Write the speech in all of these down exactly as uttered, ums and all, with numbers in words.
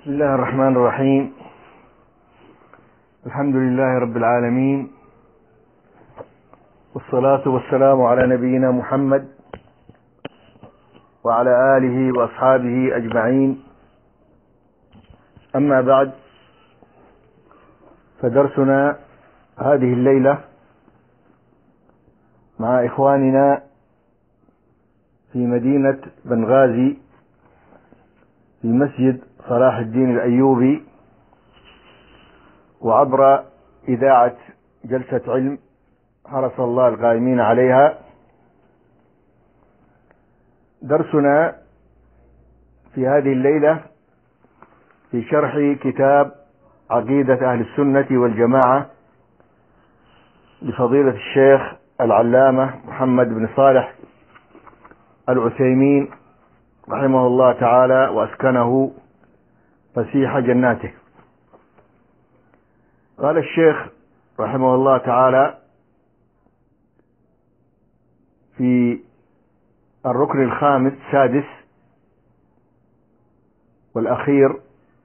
بسم الله الرحمن الرحيم. الحمد لله رب العالمين، والصلاة والسلام على نبينا محمد وعلى آله وأصحابه أجمعين. أما بعد، فدرسنا هذه الليلة مع إخواننا في مدينة بنغازي في مسجد صلاح الدين الأيوبي، وعبر إذاعة جلسة علم حرس الله القائمين عليها. درسنا في هذه الليلة في شرح كتاب عقيدة أهل السنة والجماعة لفضيلة الشيخ العلامة محمد بن صالح العثيمين رحمه الله تعالى وأسكنه فسيح جناته. قال الشيخ رحمه الله تعالى في الركن الخامس السادس والأخير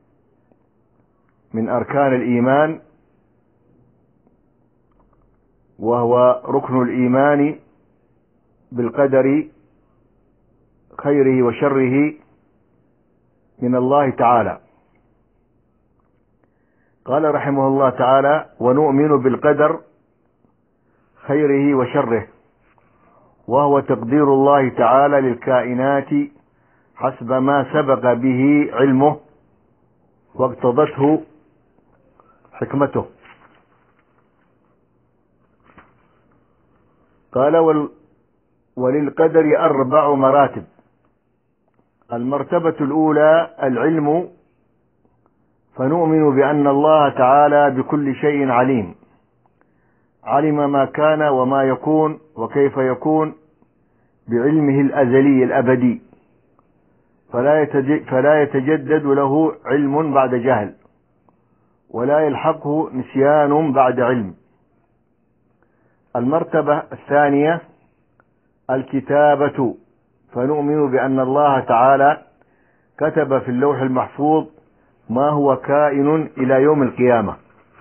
من أركان الإيمان، وهو ركن الإيمان بالقدر خيره وشره من الله تعالى. قال رحمه الله تعالى: ونؤمن بالقدر خيره وشره، وهو تقدير الله تعالى للكائنات حسب ما سبق به علمه واقتضته حكمته. قال: وللقدر أربع مراتب. المرتبة الأولى العلم، فنؤمن بأن الله تعالى بكل شيء عليم، علم ما كان وما يكون وكيف يكون بعلمه الأزلي الأبدي، فلا يتجدد له علم بعد جهل، ولا يلحقه نسيان بعد علم. المرتبة الثانية الكتابة، فنؤمن بأن الله تعالى كتب في اللوح المحفوظ ما هو كائن إلى يوم القيامة.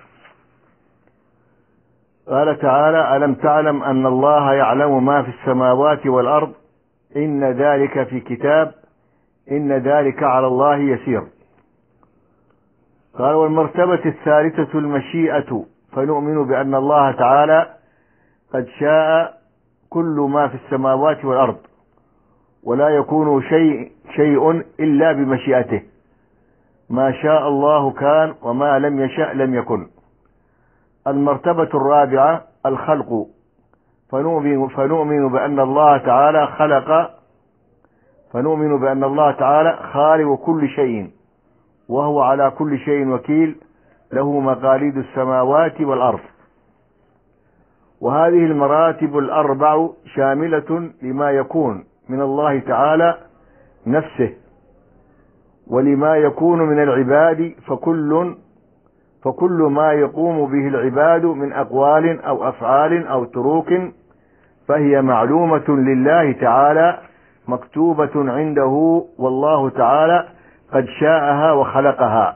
قال تعالى: ألم تعلم أن الله يعلم ما في السماوات والأرض إن ذلك في كتاب إن ذلك على الله يسير. قال: والمرتبة الثالثة المشيئة، فنؤمن بأن الله تعالى قد شاء كل ما في السماوات والأرض، ولا يكون شيء شيء إلا بمشيئته، ما شاء الله كان وما لم يشأ لم يكن. المرتبة الرابعة الخلق، فنؤمن, فنؤمن بأن الله تعالى خلق فنؤمن بأن الله تعالى خالق كل شيء، وهو على كل شيء وكيل، له مقاليد السماوات والأرض. وهذه المراتب الأربع شاملة لما يكون من الله تعالى نفسه، ولما يكون من العباد، فكل فكل ما يقوم به العباد من أقوال أو أفعال أو تروك فهي معلومة لله تعالى مكتوبة عنده، والله تعالى قد شاءها وخلقها.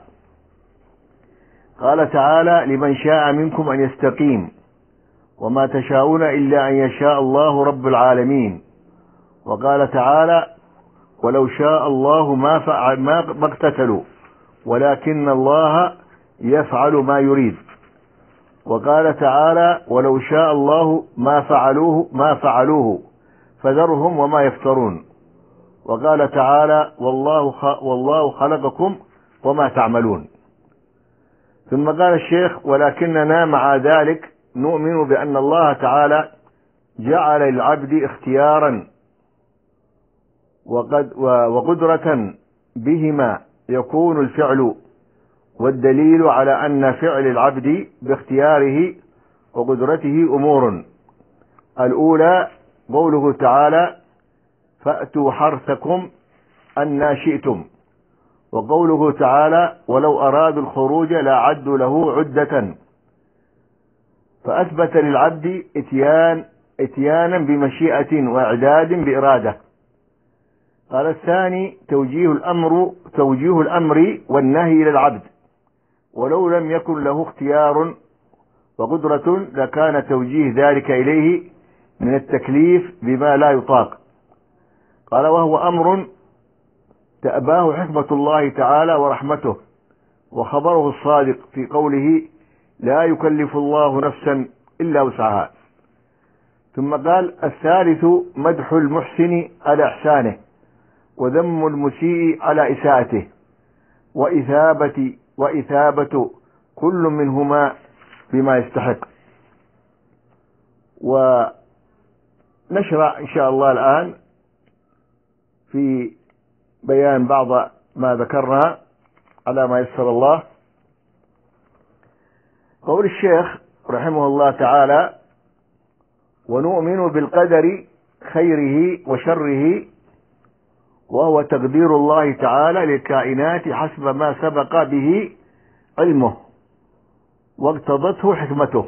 قال تعالى: لمن شاء منكم أن يستقيم، وما تشاءون إلا أن يشاء الله رب العالمين. وقال تعالى: ولو شاء الله ما فعل ما اقتتلوا ولكن الله يفعل ما يريد. وقال تعالى: ولو شاء الله ما فعلوه ما فعلوه فذرهم وما يفترون. وقال تعالى: والله والله خلقكم وما تعملون. ثم قال الشيخ: ولكننا مع ذلك نؤمن بأن الله تعالى جعل للعبد اختيارا وقد وقدرة بهما يكون الفعل، والدليل على أن فعل العبد باختياره وقدرته أمور. الأولى قوله تعالى: فأتوا حرثكم أنى شئتم. وقوله تعالى: ولو أرادوا الخروج لأعدوا له عدة. فأثبت للعبد اتيان اتيانا بمشيئة وإعداد بإرادة. قال الثاني توجيه الأمر توجيه الأمر والنهي إلى العبد، ولو لم يكن له اختيار وقدرة لكان توجيه ذلك إليه من التكليف بما لا يطاق. قال وهو أمر تأباه حكمة الله تعالى ورحمته، وخبره الصادق في قوله لا يكلف الله نفسا إلا وسعها. ثم قال الثالث مدح المحسن على إحسانه، وذم المسيء على إساءته، وإثابة وإثابة كل منهما بما يستحق. ونشرع إن شاء الله الآن في بيان بعض ما ذكرنا على ما يسر الله. قول الشيخ رحمه الله تعالى ونؤمن بالقدر خيره وشره، وهو تقدير الله تعالى للكائنات حسب ما سبق به علمه واقتضته حكمته.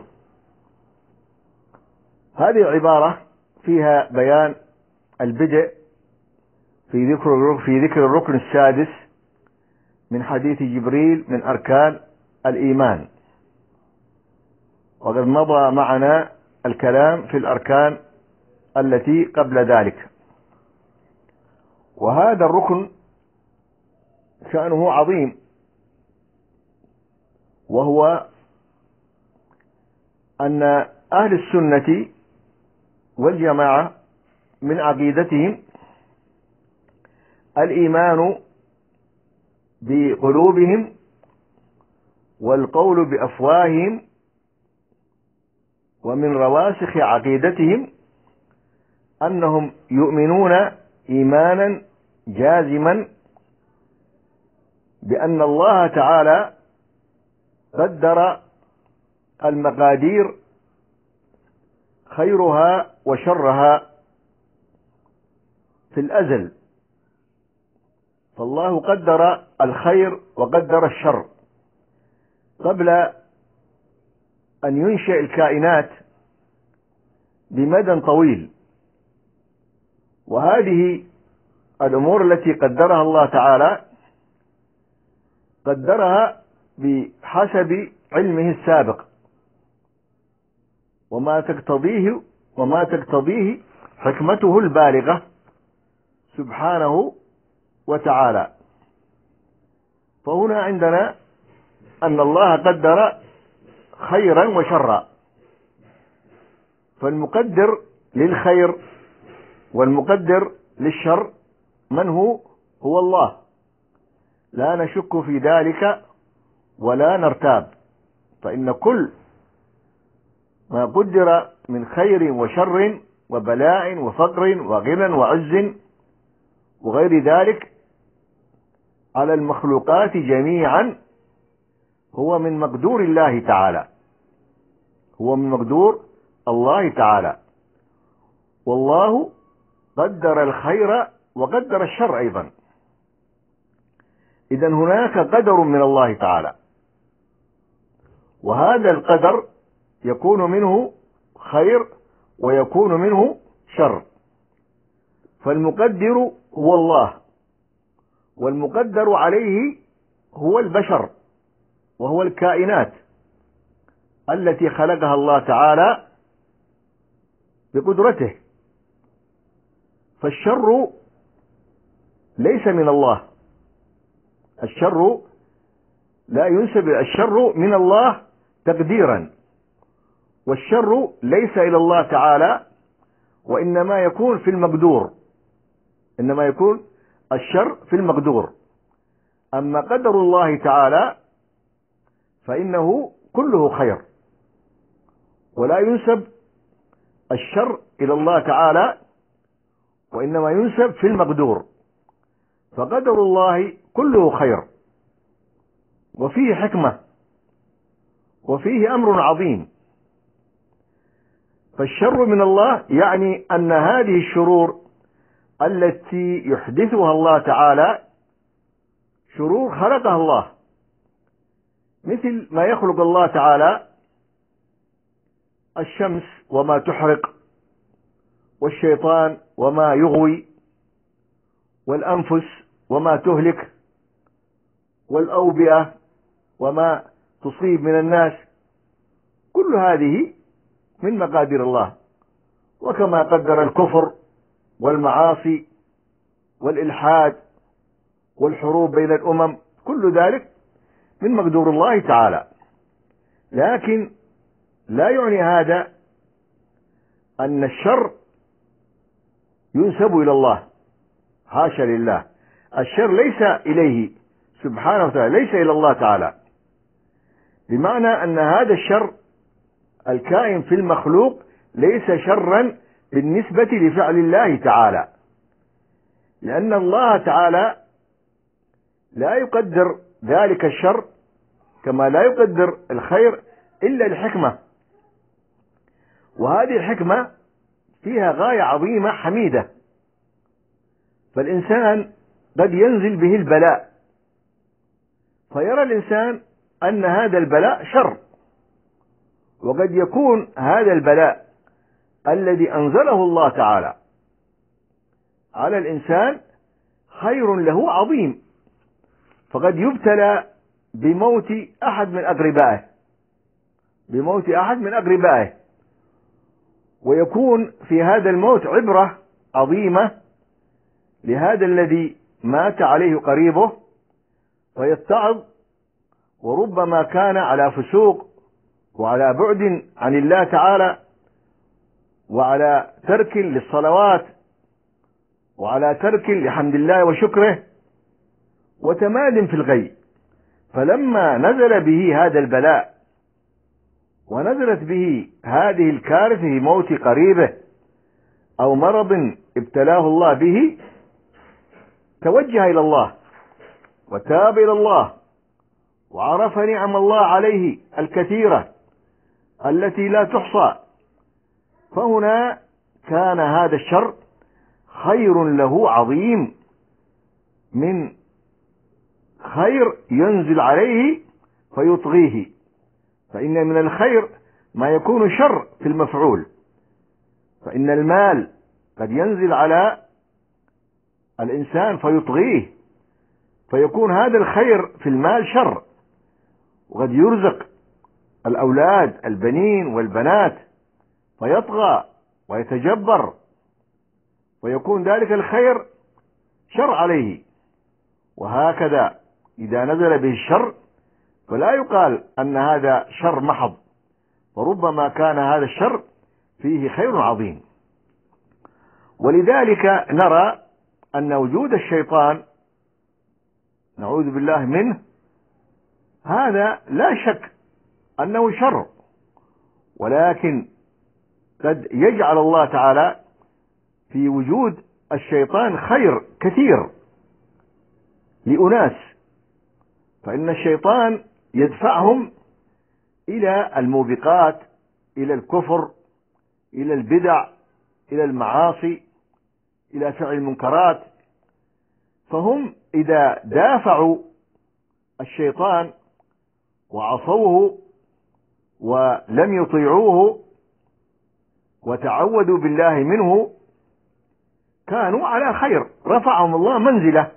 هذه العبارة فيها بيان البدء في ذكر في ذكر الركن السادس من حديث جبريل من أركان الإيمان، وقد مضى معنا الكلام في الأركان التي قبل ذلك. وهذا الركن شأنه عظيم، وهو أن أهل السنة والجماعة من عقيدتهم الإيمان بقلوبهم والقول بأفواههم، ومن رواسخ عقيدتهم أنهم يؤمنون إيمانا جازما بأن الله تعالى قدر المقادير خيرها وشرها في الأزل، فالله قدر الخير وقدر الشر قبل أن ينشئ الكائنات بمدى طويل. وهذه الأمور التي قدرها الله تعالى قدرها بحسب علمه السابق، وما تقتضيه وما تقتضيه حكمته البالغة سبحانه وتعالى. فهنا عندنا أن الله قدر خيرا وشرا، فالمقدر للخير والمقدر للشر من هو؟ هو الله، لا نشك في ذلك ولا نرتاب. فإن كل ما قدر من خير وشر وبلاء وفقر وغنى وعز وغير ذلك على المخلوقات جميعا هو من مقدور الله تعالى، هو من مقدور الله تعالى. والله قدر الخير وقدر الشر أيضا. إذن هناك قدر من الله تعالى، وهذا القدر يكون منه خير ويكون منه شر. فالمقدر هو الله، والمقدر عليه هو البشر، وهو الكائنات التي خلقها الله تعالى بقدرته. فالشر ليس من الله، الشر لا ينسب الشر من الله تقديرا، والشر ليس إلى الله تعالى، وإنما يكون في المقدور، إنما يكون الشر في المقدور. أما قدر الله تعالى فإنه كله خير، ولا ينسب الشر إلى الله تعالى، وإنما ينسب في المقدور. فقدر الله كله خير، وفيه حكمة، وفيه أمر عظيم. فالشر من الله يعني أن هذه الشرور التي يحدثها الله تعالى شرور خلقها الله، مثل ما يخلق الله تعالى الشمس وما تحرق، والشيطان وما يغوي، والأنفس وما تهلك، والأوبئة وما تصيب من الناس، كل هذه من مقادير الله. وكما قدر الكفر والمعاصي والإلحاد والحروب بين الأمم، كل ذلك من مقدور الله تعالى. لكن لا يعني هذا أن الشر ينسب إلى الله، حاشا لله، الشر ليس إليه سبحانه وتعالى، ليس إلى الله تعالى، بمعنى أن هذا الشر الكائن في المخلوق ليس شرا بالنسبة لفعل الله تعالى، لأن الله تعالى لا يقدر ذلك الشر كما لا يقدر الخير إلا لحكمة، وهذه الحكمة فيها غاية عظيمة حميدة. فالإنسان قد ينزل به البلاء، فيرى الإنسان أن هذا البلاء شر، وقد يكون هذا البلاء الذي أنزله الله تعالى على الإنسان خير له عظيم، فقد يبتلى بموت أحد من أقربائه بموت أحد من أقربائه ويكون في هذا الموت عبرة عظيمة لهذا الذي مات عليه قريبه، فيتعظ، وربما كان على فسوق وعلى بعد عن الله تعالى، وعلى ترك للصلوات، وعلى ترك لحمد الله وشكره، وتماد في الغي. فلما نزل به هذا البلاء ونزلت به هذه الكارثة في موت قريبه أو مرض ابتلاه الله به، توجه إلى الله وتاب إلى الله وعرف نعم الله عليه الكثيرة التي لا تحصى، فهنا كان هذا الشر خير له عظيم من خير ينزل عليه فيطغيه. فإن من الخير ما يكون شر في المفعول، فإن المال قد ينزل على الإنسان فيطغيه، فيكون هذا الخير في المال شر، وقد يرزق الأولاد البنين والبنات فيطغى ويتجبر، ويكون ذلك الخير شر عليه. وهكذا إذا نزل به الشر فلا يقال أن هذا شر محض، وربما كان هذا الشر فيه خير عظيم. ولذلك نرى أن وجود الشيطان نعوذ بالله منه هذا لا شك أنه شر، ولكن قد يجعل الله تعالى في وجود الشيطان خير كثير لأناس، فإن الشيطان يدفعهم إلى الموبقات، إلى الكفر، إلى البدع، إلى المعاصي، إلى فعل المنكرات. فهم إذا دافعوا الشيطان وعصوه ولم يطيعوه وتعوذوا بالله منه كانوا على خير، رفعهم الله منزله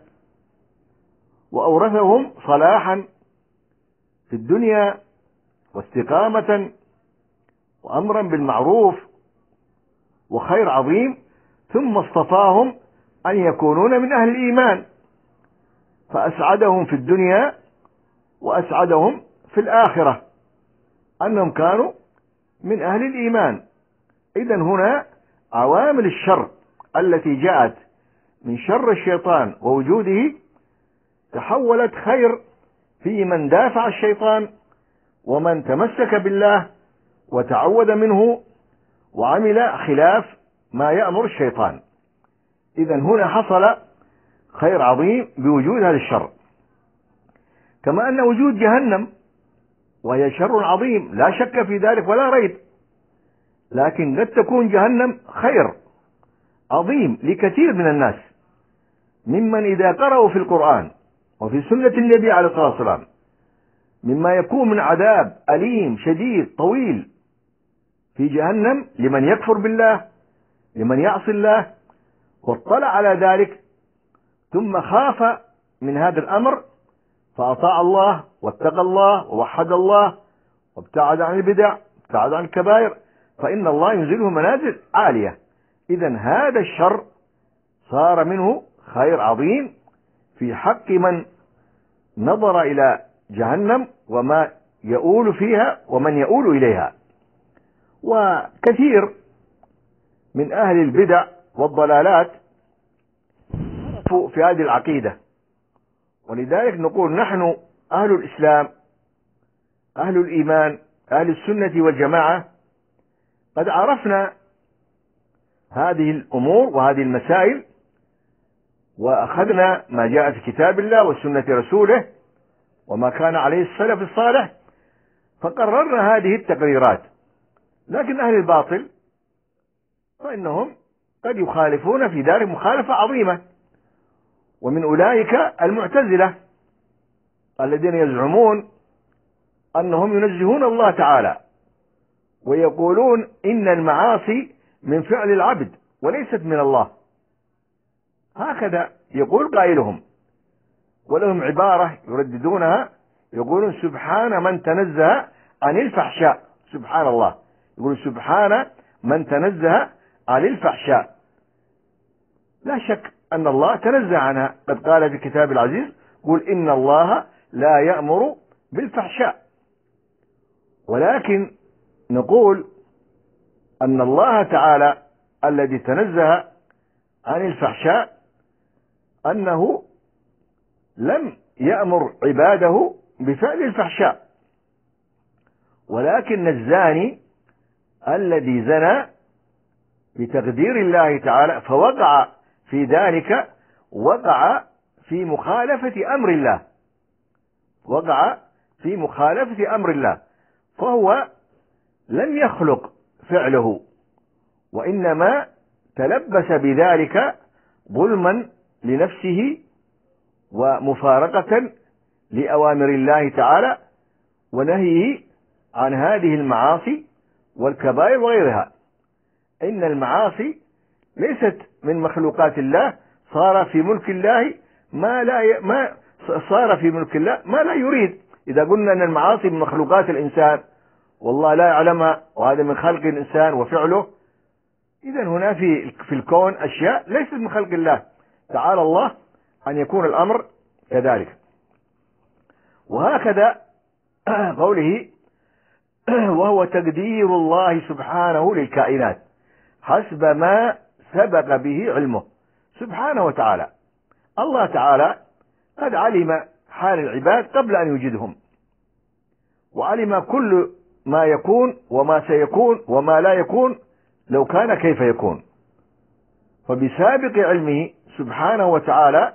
وأورثهم صلاحا في الدنيا واستقامة وأمرا بالمعروف وخير عظيم، ثم اصطفاهم أن يكونون من أهل الإيمان، فأسعدهم في الدنيا وأسعدهم في الآخرة أنهم كانوا من أهل الإيمان. إذن هنا عوامل الشر التي جاءت من شر الشيطان ووجوده تحولت خير في من دافع الشيطان ومن تمسك بالله وتعوذ منه وعمل خلاف ما يأمر الشيطان. إذن هنا حصل خير عظيم بوجود هذا الشر. كما أن وجود جهنم وهي شر عظيم لا شك في ذلك ولا ريب، لكن قد تكون جهنم خير عظيم لكثير من الناس ممن إذا قرأوا في القرآن وفي سنة النبي عليه الصلاة والسلام مما يكون من عذاب أليم شديد طويل في جهنم لمن يكفر بالله، لمن يعصي الله، واطلع على ذلك ثم خاف من هذا الأمر فأطاع الله واتقى الله ووحد الله وابتعد عن البدع وابتعد عن الكبائر، فإن الله ينزله منازل عالية. إذن هذا الشر صار منه خير عظيم في حق من نظر إلى جهنم وما يؤول فيها ومن يؤول إليها. وكثير من أهل البدع والضلالات في هذه العقيدة، ولذلك نقول نحن أهل الإسلام أهل الإيمان أهل السنة والجماعة قد عرفنا هذه الأمور وهذه المسائل، وأخذنا ما جاء في كتاب الله وسنة رسوله وما كان عليه السلف الصالح، فقررنا هذه التقريرات. لكن أهل الباطل فإنهم قد يخالفون في ذلك مخالفة عظيمة، ومن أولئك المعتزلة الذين يزعمون أنهم ينزهون الله تعالى ويقولون إن المعاصي من فعل العبد وليست من الله، هكذا يقول قائلهم. ولهم عبارة يرددونها يقولون سبحان من تنزه عن الفحشاء، سبحان الله، يقول سبحان من تنزه عن الفحشاء. لا شك أن الله تنزه عنها، قد قال في كتاب العزيز قل إن الله لا يأمر بالفحشاء. ولكن نقول أن الله تعالى الذي تنزه عن الفحشاء أنه لم يأمر عباده بفعل الفحشاء، ولكن الزاني الذي زنى بتقدير الله تعالى فوقع في ذلك وقع في مخالفة أمر الله، وقع في مخالفة أمر الله، فهو لم يخلق فعله وإنما تلبس بذلك ظلما لنفسه ومفارقة لأوامر الله تعالى ونهيه عن هذه المعاصي والكبائر وغيرها. إن المعاصي ليست من مخلوقات الله، صار في ملك الله ما لا ي... ما صار في ملك الله ما لا يريد. إذا قلنا أن المعاصي من مخلوقات الإنسان والله لا يعلمها وهذا من خلق الإنسان وفعله، إذن هنا في في الكون أشياء ليست من خلق الله تعالى الله أن يكون الأمر كذلك. وهكذا قوله وهو تقدير الله سبحانه للكائنات حسب ما سبق به علمه سبحانه وتعالى. الله تعالى قد علم حال العباد قبل أن يوجدهم، وعلم كل ما يكون وما سيكون وما لا يكون لو كان كيف يكون. فبسابق علمه سبحانه وتعالى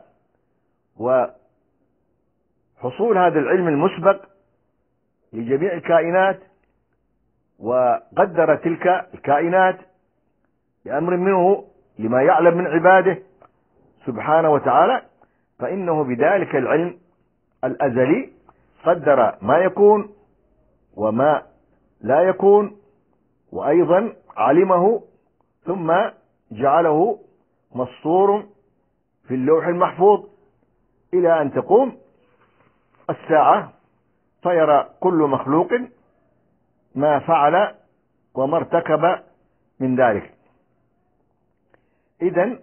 وحصول هذا العلم المسبق لجميع الكائنات، وقدر تلك الكائنات بأمر منه لما يعلم من عباده سبحانه وتعالى، فإنه بذلك العلم الأزلي قدر ما يكون وما لا يكون، وأيضا علمه ثم جعله مسطور في اللوح المحفوظ إلى أن تقوم الساعة فيرى كل مخلوق ما فعل وما ارتكب من ذلك. إذن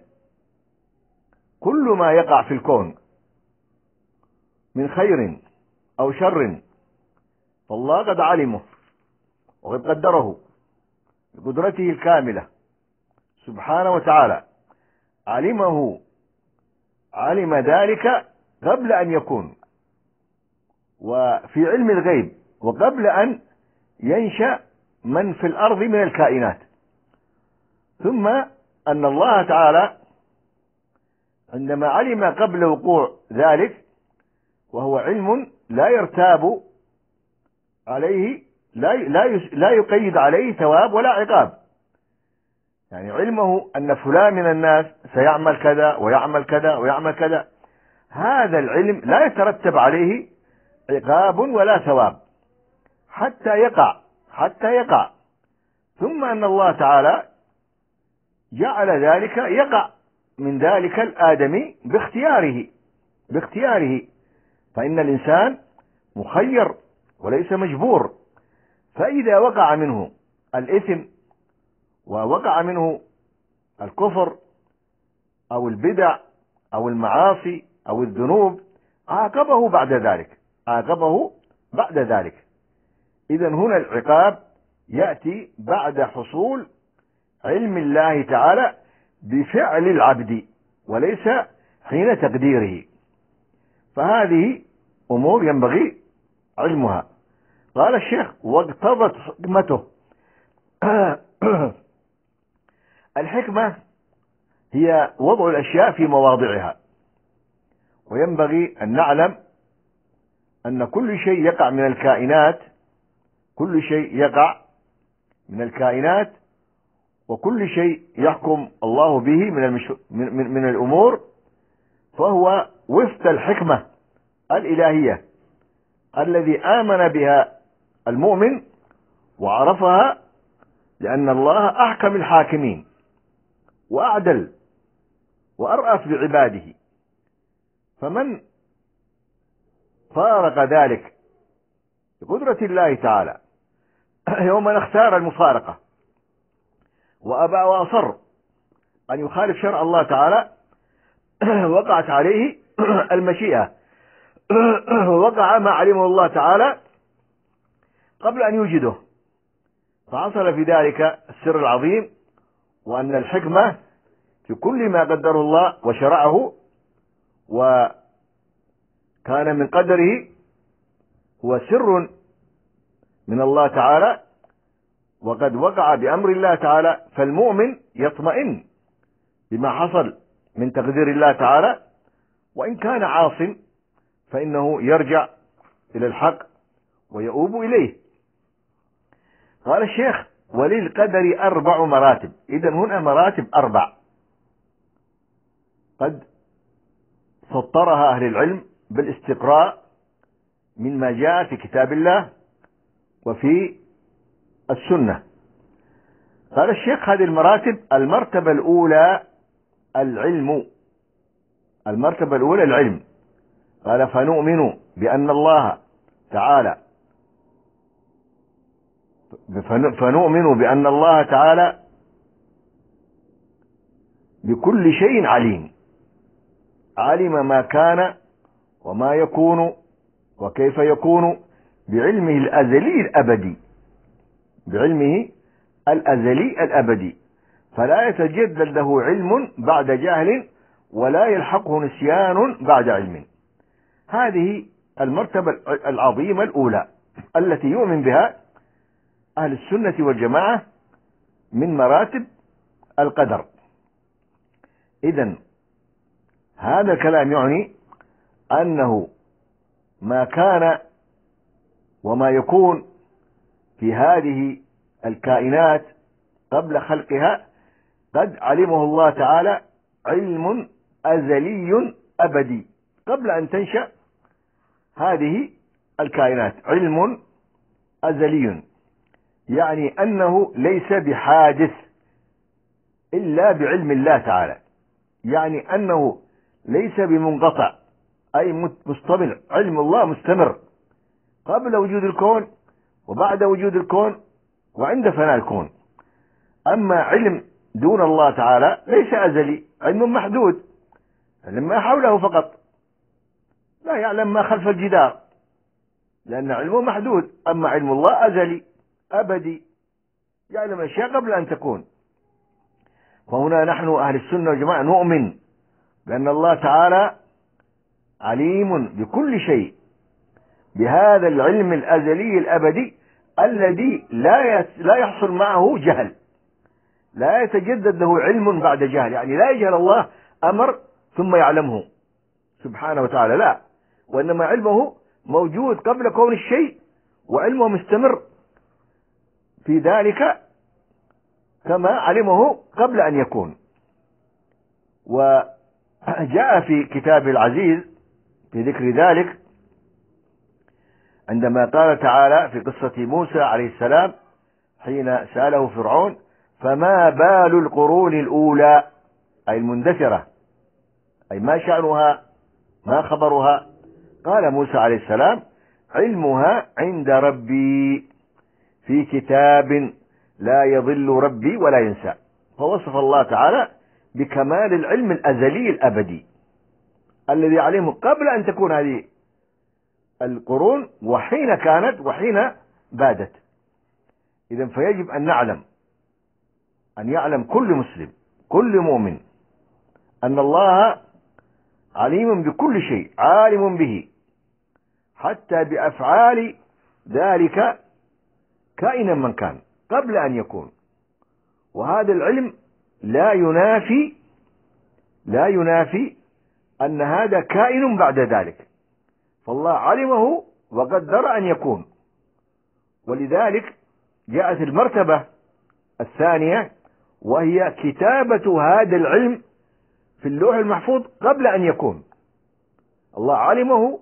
كل ما يقع في الكون من خير أو شر فالله قد علمه وقد قدره بقدرته الكاملة سبحانه وتعالى، علمه علم ذلك قبل أن يكون وفي علم الغيب وقبل أن ينشأ من في الأرض من الكائنات. ثم أن الله تعالى عندما علم قبل وقوع ذلك وهو علم لا يرتاب عليه لا لا يقيد عليه ثواب ولا عقاب، يعني علمه أن فلان من الناس سيعمل كذا ويعمل كذا ويعمل كذا، هذا العلم لا يترتب عليه عقاب ولا ثواب حتى يقع حتى يقع ثم أن الله تعالى جعل ذلك يقع من ذلك الآدمي باختياره باختياره فإن الإنسان مخير وليس مجبور. فإذا وقع منه الإثم ووقع منه الكفر أو البدع أو المعاصي أو الذنوب عاقبه بعد ذلك عاقبه بعد ذلك إذن هنا العقاب يأتي بعد حصول علم الله تعالى بفعل العبد وليس حين تقديره. فهذه أمور ينبغي علمها. قال الشيخ واقتضت حكمته. الحكمة هي وضع الأشياء في مواضعها، وينبغي أن نعلم أن كل شيء يقع من الكائنات كل شيء يقع من الكائنات وكل شيء يحكم الله به من, المش... من, من, من الأمور فهو وفق الحكمة الإلهية الذي آمن بها المؤمن وعرفها، لأن الله أحكم الحاكمين وأعدل وأرأف بعباده. فمن فارق ذلك بقدرة الله تعالى يوم اختار المفارقة وأبى وأصر أن يخالف شرع الله تعالى وقعت عليه المشيئة، وقع ما علمه الله تعالى قبل أن يوجده، فحصل في ذلك السر العظيم، وأن الحكمة في كل ما قدره الله وشرعه وكان من قدره هو سر من الله تعالى وقد وقع بأمر الله تعالى. فالمؤمن يطمئن بما حصل من تقدير الله تعالى، وإن كان عاص فإنه يرجع إلى الحق ويؤوب إليه. قال الشيخ وللقدر أربع مراتب. إذن هنا مراتب أربع قد سطرها أهل العلم بالاستقراء مما جاء في كتاب الله وفي السنة. قال الشيخ هذه المراتب: المرتبة الأولى العلم المرتبة الأولى العلم قال فنؤمن بأن الله تعالى فنؤمن بأن الله تعالى بكل شيء عليم، علم ما كان وما يكون وكيف يكون بعلمه الأزلي الأبدي بعلمه الأزلي الأبدي فلا يتجدد له علم بعد جهل ولا يلحقه نسيان بعد علم. هذه المرتبة العظيمة الأولى التي يؤمن بها أهل السنة والجماعة من مراتب القدر. إذن هذا الكلام يعني أنه ما كان وما يكون في هذه الكائنات قبل خلقها قد علمه الله تعالى علم أزلي أبدي قبل أن تنشأ هذه الكائنات، علم أزلي يعني أنه ليس بحادث إلا بعلم الله تعالى، يعني أنه ليس بمنقطع أي مستمر، علم الله مستمر قبل وجود الكون وبعد وجود الكون وعند فناء الكون. أما علم دون الله تعالى ليس أزلي، علم محدود، علم ما حوله فقط، لا يعلم ما خلف الجدار لأن علمه محدود. أما علم الله أزلي أبدي، يعلم أشياء قبل أن تكون. فهنا نحن أهل السنة والجماعة نؤمن بأن الله تعالى عليم بكل شيء بهذا العلم الأزلي الأبدي الذي لا لا يحصل معه جهل، لا يتجدد له علم بعد جهل، يعني لا يجهل الله أمر ثم يعلمه سبحانه وتعالى، لا، وإنما علمه موجود قبل كون الشيء وعلمه مستمر في ذلك كما علمه قبل أن يكون. وجاء في كتاب العزيز في ذكر ذلك عندما قال تعالى في قصة موسى عليه السلام حين سأله فرعون: فما بال القرون الأولى أي المندثرة أي ما شأنها، ما خبرها؟ قال موسى عليه السلام: علمها عند ربي في كتاب لا يضل ربي ولا ينسى. فوصف الله تعالى بكمال العلم الأزلي الأبدي الذي علمه قبل أن تكون هذه القرون، وحين كانت وحين بادت. إذن فيجب أن نعلم، أن يعلم كل مسلم كل مؤمن أن الله عليم بكل شيء، عالم به حتى بأفعال ذلك كائنا من كان قبل أن يكون. وهذا العلم لا ينافي لا ينافي أن هذا كائن بعد ذلك، فالله علمه وقدر أن يكون. ولذلك جاءت المرتبة الثانية، وهي كتابة هذا العلم في اللوح المحفوظ قبل أن يكون. الله علمه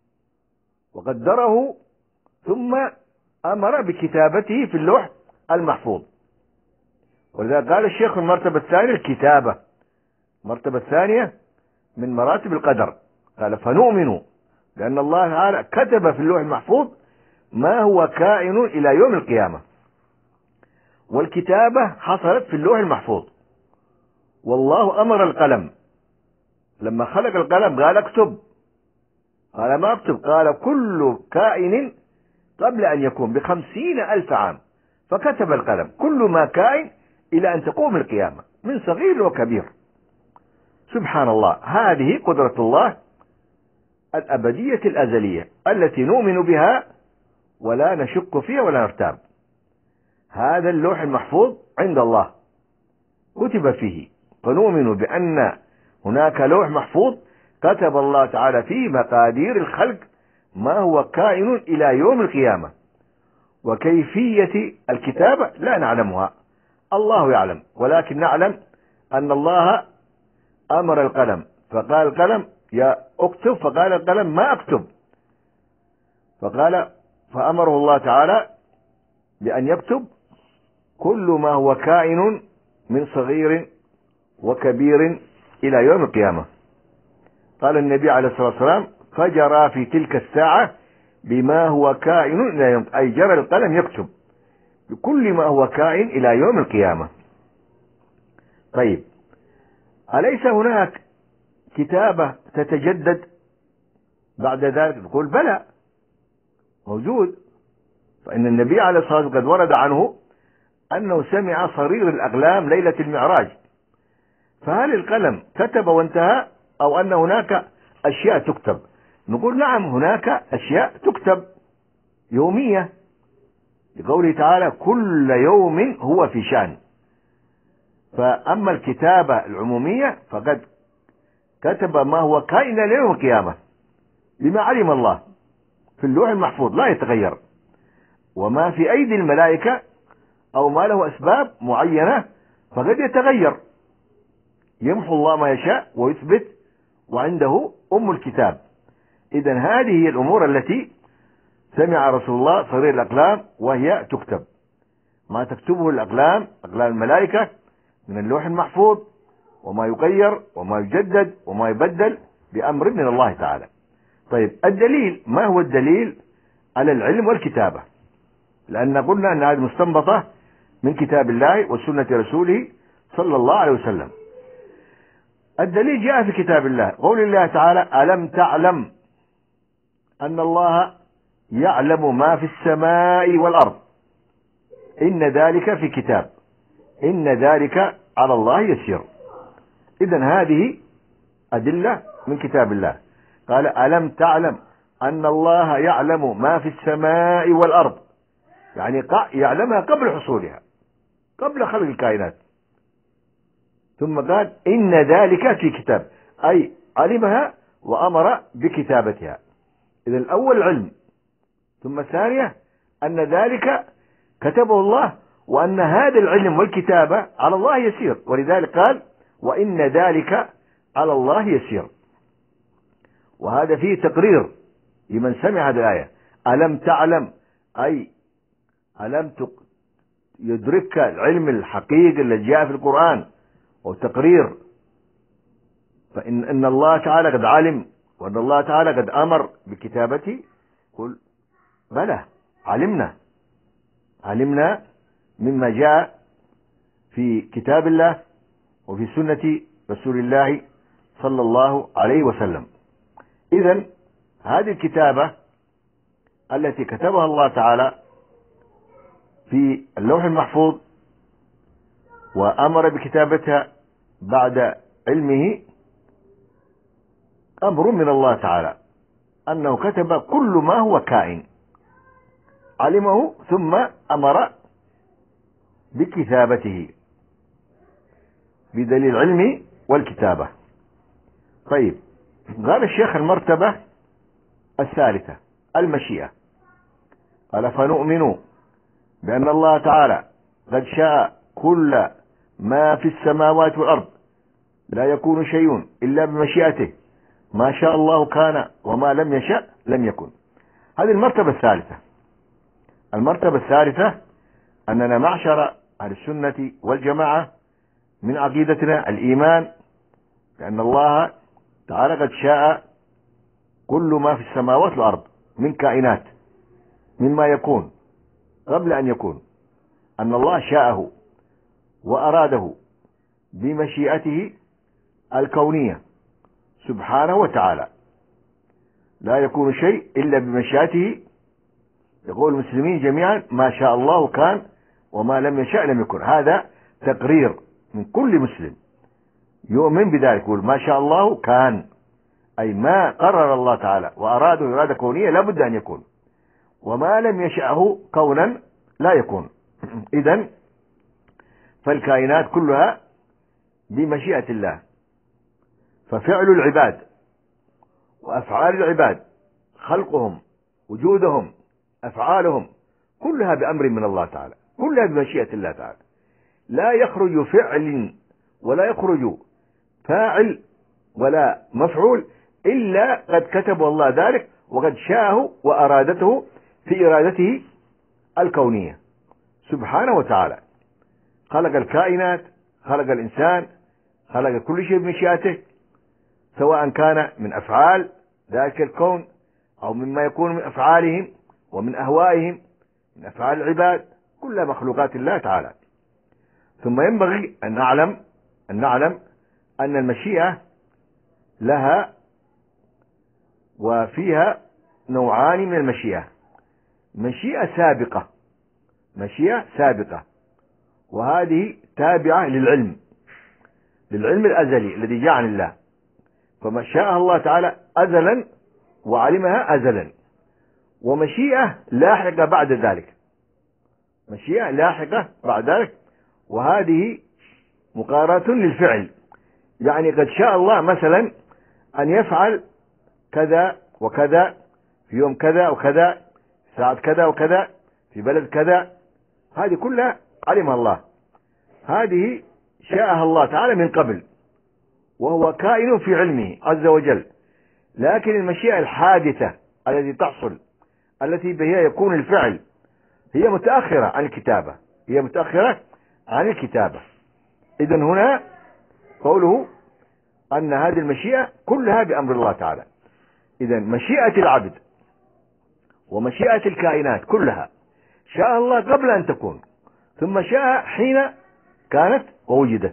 وقدره ثم أمر بكتابته في اللوح المحفوظ. ولذلك قال الشيخ في المرتبة الثانية الكتابة، المرتبة الثانية من مراتب القدر. قال: فنؤمن لأن الله تعالى كتب في اللوح المحفوظ ما هو كائن إلى يوم القيامة. والكتابة حصلت في اللوح المحفوظ، والله أمر القلم لما خلق القلم قال: اكتب. قال: ما اكتب؟ قال: كل كائن قبل أن يكون بخمسين ألف عام، فكتب القلم كل ما كائن إلى أن تقوم القيامة من صغير وكبير. سبحان الله، هذه قدرة الله الأبدية الأزلية التي نؤمن بها ولا نشك فيها ولا نرتاب. هذا اللوح المحفوظ عند الله كتب فيه، فنؤمن بأن هناك لوح محفوظ كتب الله تعالى فيه مقادير الخلق ما هو كائن إلى يوم القيامة. وكيفية الكتابة لا نعلمها، الله يعلم، ولكن نعلم أن الله أمر القلم فقال القلم: يا اكتب، فقال القلم: ما اكتب. فقال فأمره الله تعالى بأن يكتب كل ما هو كائن من صغير وكبير إلى يوم القيامة. قال النبي عليه الصلاة والسلام: فجرى في تلك الساعة بما هو كائن إلى يوم، أي جرى القلم يكتب بكل ما هو كائن إلى يوم القيامة. طيب، أليس هناك كتابة تتجدد بعد ذلك؟ نقول: بلى، موجود. فإن النبي عليه الصلاة والسلام قد ورد عنه أنه سمع صرير الأقلام ليلة المعراج. فهل القلم كتب وانتهى، أو أن هناك أشياء تكتب؟ نقول: نعم، هناك أشياء تكتب يومية، لقوله تعالى: كل يوم هو في شأن. فأما الكتابة العمومية فقد كتب ما هو كائن إلى يوم القيامة بما علم الله في اللوح المحفوظ لا يتغير. وما في أيدي الملائكة أو ما له أسباب معينة فقد يتغير، يمحو الله ما يشاء ويثبت، وعنده أم الكتاب. إذن هذه هي الأمور التي سمع رسول الله صرير الأقلام وهي تكتب، ما تكتبه الأقلام، أقلام الملائكة من اللوح المحفوظ، وما يغير وما يجدد وما يبدل بأمر من الله تعالى. طيب، الدليل، ما هو الدليل على العلم والكتابة؟ لأن قلنا أن هذه مستنبطة من كتاب الله وسنة رسوله صلى الله عليه وسلم. الدليل جاء في كتاب الله، قول الله تعالى: ألم تعلم أن الله يعلم ما في السماء والأرض إن ذلك في كتاب إن ذلك على الله يسير. إذن هذه أدلة من كتاب الله. قال: ألم تعلم أن الله يعلم ما في السماء والأرض، يعني يعلمها قبل حصولها، قبل خلق الكائنات. ثم قال: إن ذلك في كتاب، أي علمها وأمر بكتابتها. إذن الأول علم، ثم الثانية أن ذلك كتبه الله، وأن هذا العلم والكتابة على الله يسير. ولذلك قال: وإن ذلك على الله يسير. وهذا فيه تقرير لمن سمع هذه الآية: ألم تعلم، أي ألم يدرك العلم الحقيقي الذي جاء في القرآن، وتقرير فإن إن الله تعالى قد علم وأن الله تعالى قد أمر بكتابته، قل بلى علمنا علمنا مما جاء في كتاب الله وفي سنة رسول الله صلى الله عليه وسلم. إذن هذه الكتابة التي كتبها الله تعالى في اللوح المحفوظ وأمر بكتابتها بعد علمه أمر من الله تعالى، أنه كتب كل ما هو كائن، علمه ثم أمر بكتابته بدليل العلم والكتابة. طيب، قال الشيخ المرتبة الثالثة المشيئة، قال فنؤمن بأن الله تعالى قد شاء كل ما في السماوات والأرض، لا يكون شيء إلا بمشيئته، ما شاء الله كان وما لم يشاء لم يكن. هذه المرتبة الثالثة. المرتبة الثالثة أننا معشر أهل السنة والجماعة من عقيدتنا الإيمان بأن الله تعالى قد شاء كل ما في السماوات والأرض من كائنات، مما يكون قبل أن يكون، أن الله شاءه وأراده بمشيئته الكونية سبحانه وتعالى، لا يكون شيء إلا بمشيئته. يقول المسلمين جميعا ما شاء الله كان وما لم يشاء لم يكن. هذا تقرير من كل مسلم يؤمن بذلك، يقول ما شاء الله كان، أي ما قرر الله تعالى وأراده إرادة كونية لابد أن يكون، وما لم يشأه كونا لا يكون. إذن فالكائنات كلها بمشيئة الله، ففعل العباد وأفعال العباد، خلقهم وجودهم أفعالهم كلها بأمر من الله تعالى، كلها بمشيئة الله تعالى، لا يخرج فعل ولا يخرج فاعل ولا مفعول إلا قد كتب الله ذلك وقد شاءه وأرادته في إرادته الكونية سبحانه وتعالى. خلق الكائنات، خلق الإنسان، خلق كل شيء بمشيئته، سواء كان من أفعال ذلك الكون أو مما يكون من أفعالهم ومن أهوائهم من أفعال العباد، كلها مخلوقات الله تعالى. ثم ينبغي أن نعلم أن نعلم أن المشيئة لها وفيها نوعان من المشيئة: مشيئة سابقة، مشيئة سابقة، وهذه تابعة للعلم، للعلم الأزلي الذي جاء عن الله، فما شاء الله تعالى أزلا وعلمها أزلا. ومشيئة لاحقة بعد ذلك، مشيئة لاحقة بعد ذلك، وهذه مقارنة للفعل، يعني قد شاء الله مثلا أن يفعل كذا وكذا في يوم كذا وكذا، ساعة كذا وكذا، في بلد كذا، هذه كلها علمها الله، هذه شاءها الله تعالى من قبل وهو كائن في علمه عز وجل. لكن المشيئة الحادثة التي تحصل التي بها يكون الفعل هي متأخرة عن الكتابة، هي متأخرة عن الكتابة. إذن هنا قوله أن هذه المشيئة كلها بأمر الله تعالى. إذن مشيئة العبد ومشيئة الكائنات كلها شاء الله قبل أن تكون، ثم شاء حين كانت ووجدت.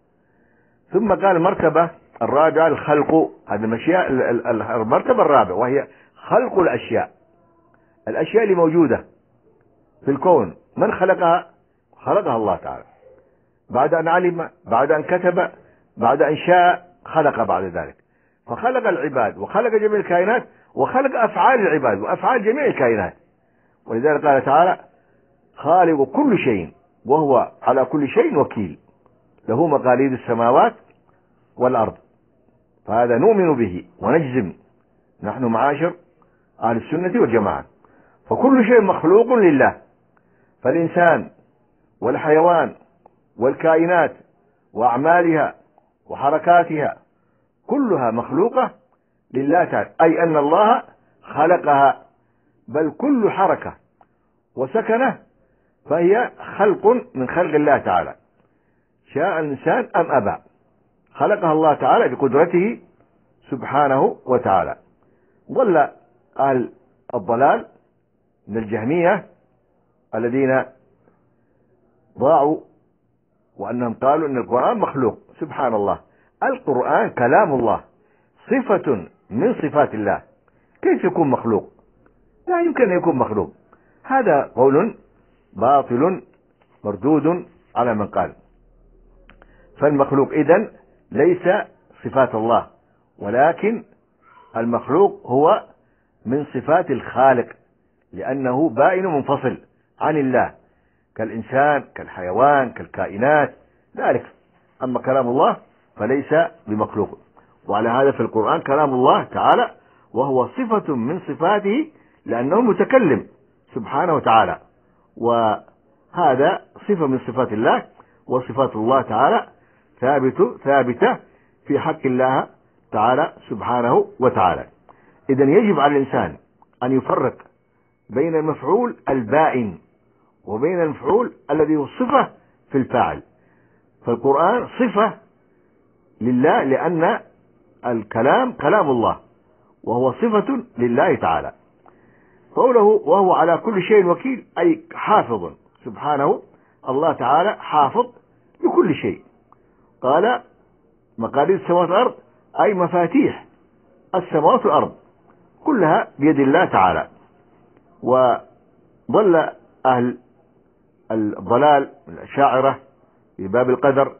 ثم قال المرتبة الرابعة الخلق، هذه المشيئة المرتبة الرابعة وهي خلق الأشياء، الأشياء اللي موجودة في الكون من خلقها؟ خلقها الله تعالى، بعد أن علم، بعد أن كتب، بعد أن شاء، خلق بعد ذلك، فخلق العباد وخلق جميع الكائنات وخلق أفعال العباد وأفعال جميع الكائنات. ولذلك قال تعالى خالق كل شيء وهو على كل شيء وكيل، له مقاليد السماوات والأرض. فهذا نؤمن به ونجزم نحن معاشر أهل السنة والجماعة، فكل شيء مخلوق لله، فالإنسان والحيوان والكائنات وأعمالها وحركاتها كلها مخلوقة لله تعالى، أي أن الله خلقها، بل كل حركة وسكنة فهي خلق من خلق الله تعالى، شاء الإنسان أم أبى، خلقها الله تعالى بقدرته سبحانه وتعالى. ضل أهل الضلال من الجهمية الذين ضاعوا وأنهم قالوا أن القرآن مخلوق. سبحان الله، القرآن كلام الله، صفة من صفات الله، كيف يكون مخلوق؟ لا يمكن أن يكون مخلوق. هذا قول باطل مردود على من قال. فالمخلوق إذن ليس صفات الله، ولكن المخلوق هو من صفات الخالق، لأنه بائن منفصل عن الله، كالإنسان كالحيوان كالكائنات ذلك. أما كلام الله فليس بمخلوق. وعلى هذا في القرآن كلام الله تعالى، وهو صفة من صفاته لأنه متكلم سبحانه وتعالى، وهذا صفة من صفات الله، وصفات الله تعالى ثابت ثابتة في حق الله تعالى سبحانه وتعالى. إذن يجب على الإنسان أن يفرق بين المفعول البائن وبين المفعول الذي هو صفة في الفاعل. فالقرآن صفة لله لأن الكلام كلام الله، وهو صفة لله تعالى. قوله وهو على كل شيء وكيل، أي حافظ سبحانه، الله تعالى حافظ لكل شيء. قال مقاليد السماوات والأرض، أي مفاتيح السماوات والأرض كلها بيد الله تعالى. وضل أهل الضلال من الأشاعرة في باب القدر،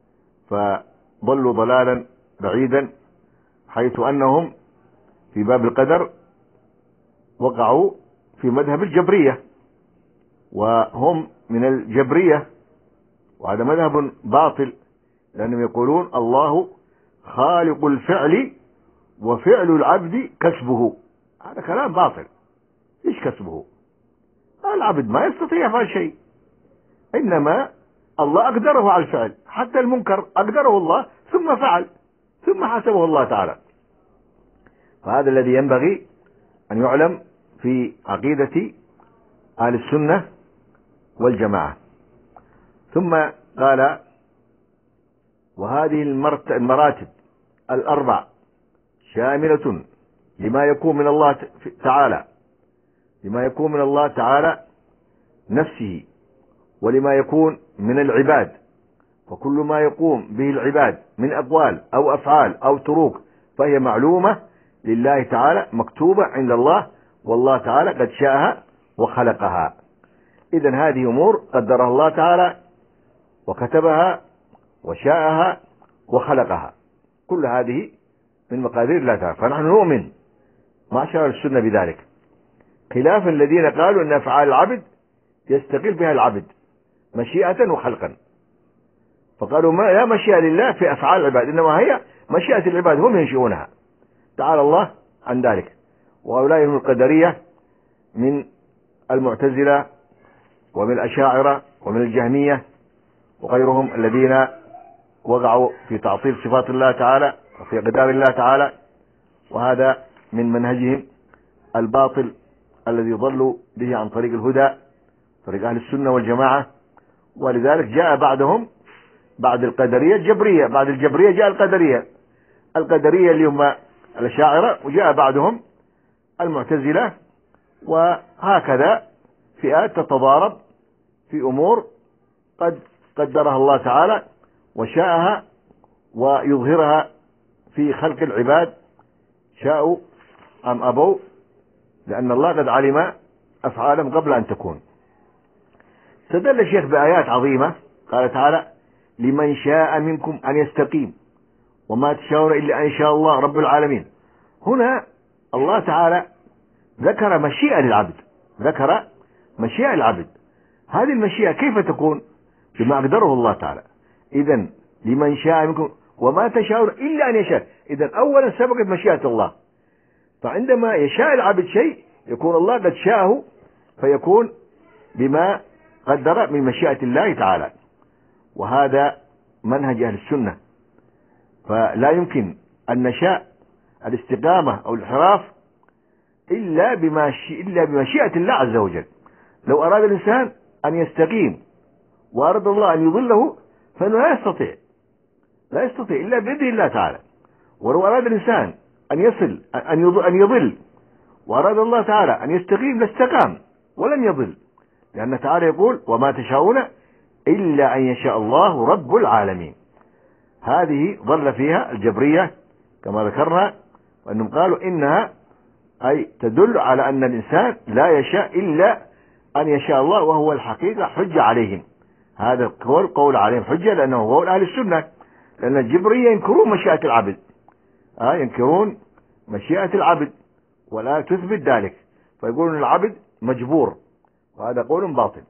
فضلوا ضلالا بعيدا، حيث أنهم في باب القدر وقعوا في مذهب الجبرية، وهم من الجبرية، وهذا مذهب باطل، لأنهم يقولون الله خالق الفعل وفعل العبد كسبه. هذا كلام باطل. ايش كسبه؟ العبد ما يستطيع يفعل شيء، إنما الله أقدره على الفعل، حتى المنكر أقدره الله ثم فعل ثم حسبه الله تعالى. فهذا الذي ينبغي أن يعلم في عقيدة أهل السنة والجماعة. ثم قال وهذه المراتب الأربع شاملة لما يكون من الله تعالى، لما يكون من الله تعالى نفسه، ولما يكون من العباد. فكل ما يقوم به العباد من أقوال أو أفعال أو تروك فهي معلومة لله تعالى، مكتوبة عند الله، والله تعالى قد شاءها وخلقها. إذن هذه أمور قدرها الله تعالى وكتبها وشاءها وخلقها، كل هذه من مقادير الله تعالى. فنحن نؤمن معشر السنة بذلك، خلاف الذين قالوا أن أفعال العبد يستقل بها العبد مشيئة وخلقا، فقالوا ما لا مشيئة لله في أفعال العباد، إنما هي مشيئة العباد هم ينشئونها، تعالى الله عن ذلك. وهؤلاء هم القدرية من المعتزلة ومن الأشاعرة ومن الجهمية وغيرهم الذين وقعوا في تعطيل صفات الله تعالى وفي قدر الله تعالى، وهذا من منهجهم الباطل الذي ضلوا به عن طريق الهدى، طريق أهل السنة والجماعة. ولذلك جاء بعدهم بعد القدرية الجبرية، بعد الجبرية جاء القدرية، القدرية اللي هم الأشاعرة، وجاء بعدهم المعتزلة، وهكذا فئات تتضارب في أمور قد قدرها الله تعالى وشاءها ويظهرها في خلق العباد، شاءوا أم أبوا، لأن الله قد علم أفعالهم قبل أن تكون. استدل الشيخ بآيات عظيمة، قال تعالى لمن شاء منكم أن يستقيم وما تشاءون إلا أن شاء الله رب العالمين. هنا الله تعالى ذكر مشيئة للعبد، ذكر مشيئة للعبد. هذه المشيئة كيف تكون؟ بما أقدره الله تعالى. إذن لمن شاء منكم وما تشاءون إلا أن يشاء، إذن أولا سبقت مشيئة الله، فعندما يشاء العبد شيء يكون الله قد شاءه، فيكون بما قدر من مشيئة الله تعالى. وهذا منهج أهل السنة، فلا يمكن أن نشاء الاستقامة أو الانحراف إلا بما إلا بمشيئة الله عز وجل. لو أراد الإنسان أن يستقيم وأراد الله أن يضله فإنه لا يستطيع، لا يستطيع إلا بإذن الله تعالى. ولو أراد الإنسان أن يصل أن يضل وأراد الله تعالى أن يستقيم لاستقام ولم يضل، لأن تعالى يقول وما تشاءون إلا أن يشاء الله رب العالمين. هذه ضل فيها الجبرية كما ذكرنا، وأنهم قالوا إنها أي تدل على أن الإنسان لا يشاء إلا أن يشاء الله، وهو الحقيقة حجة عليهم. هذا القول قول عليهم حجة، لأنه قول أهل السنة، لأن الجبرية ينكرون مشيئة العبد، آه ينكرون مشيئة العبد ولا تثبت ذلك، فيقولون العبد مجبور، وهذا قول باطل.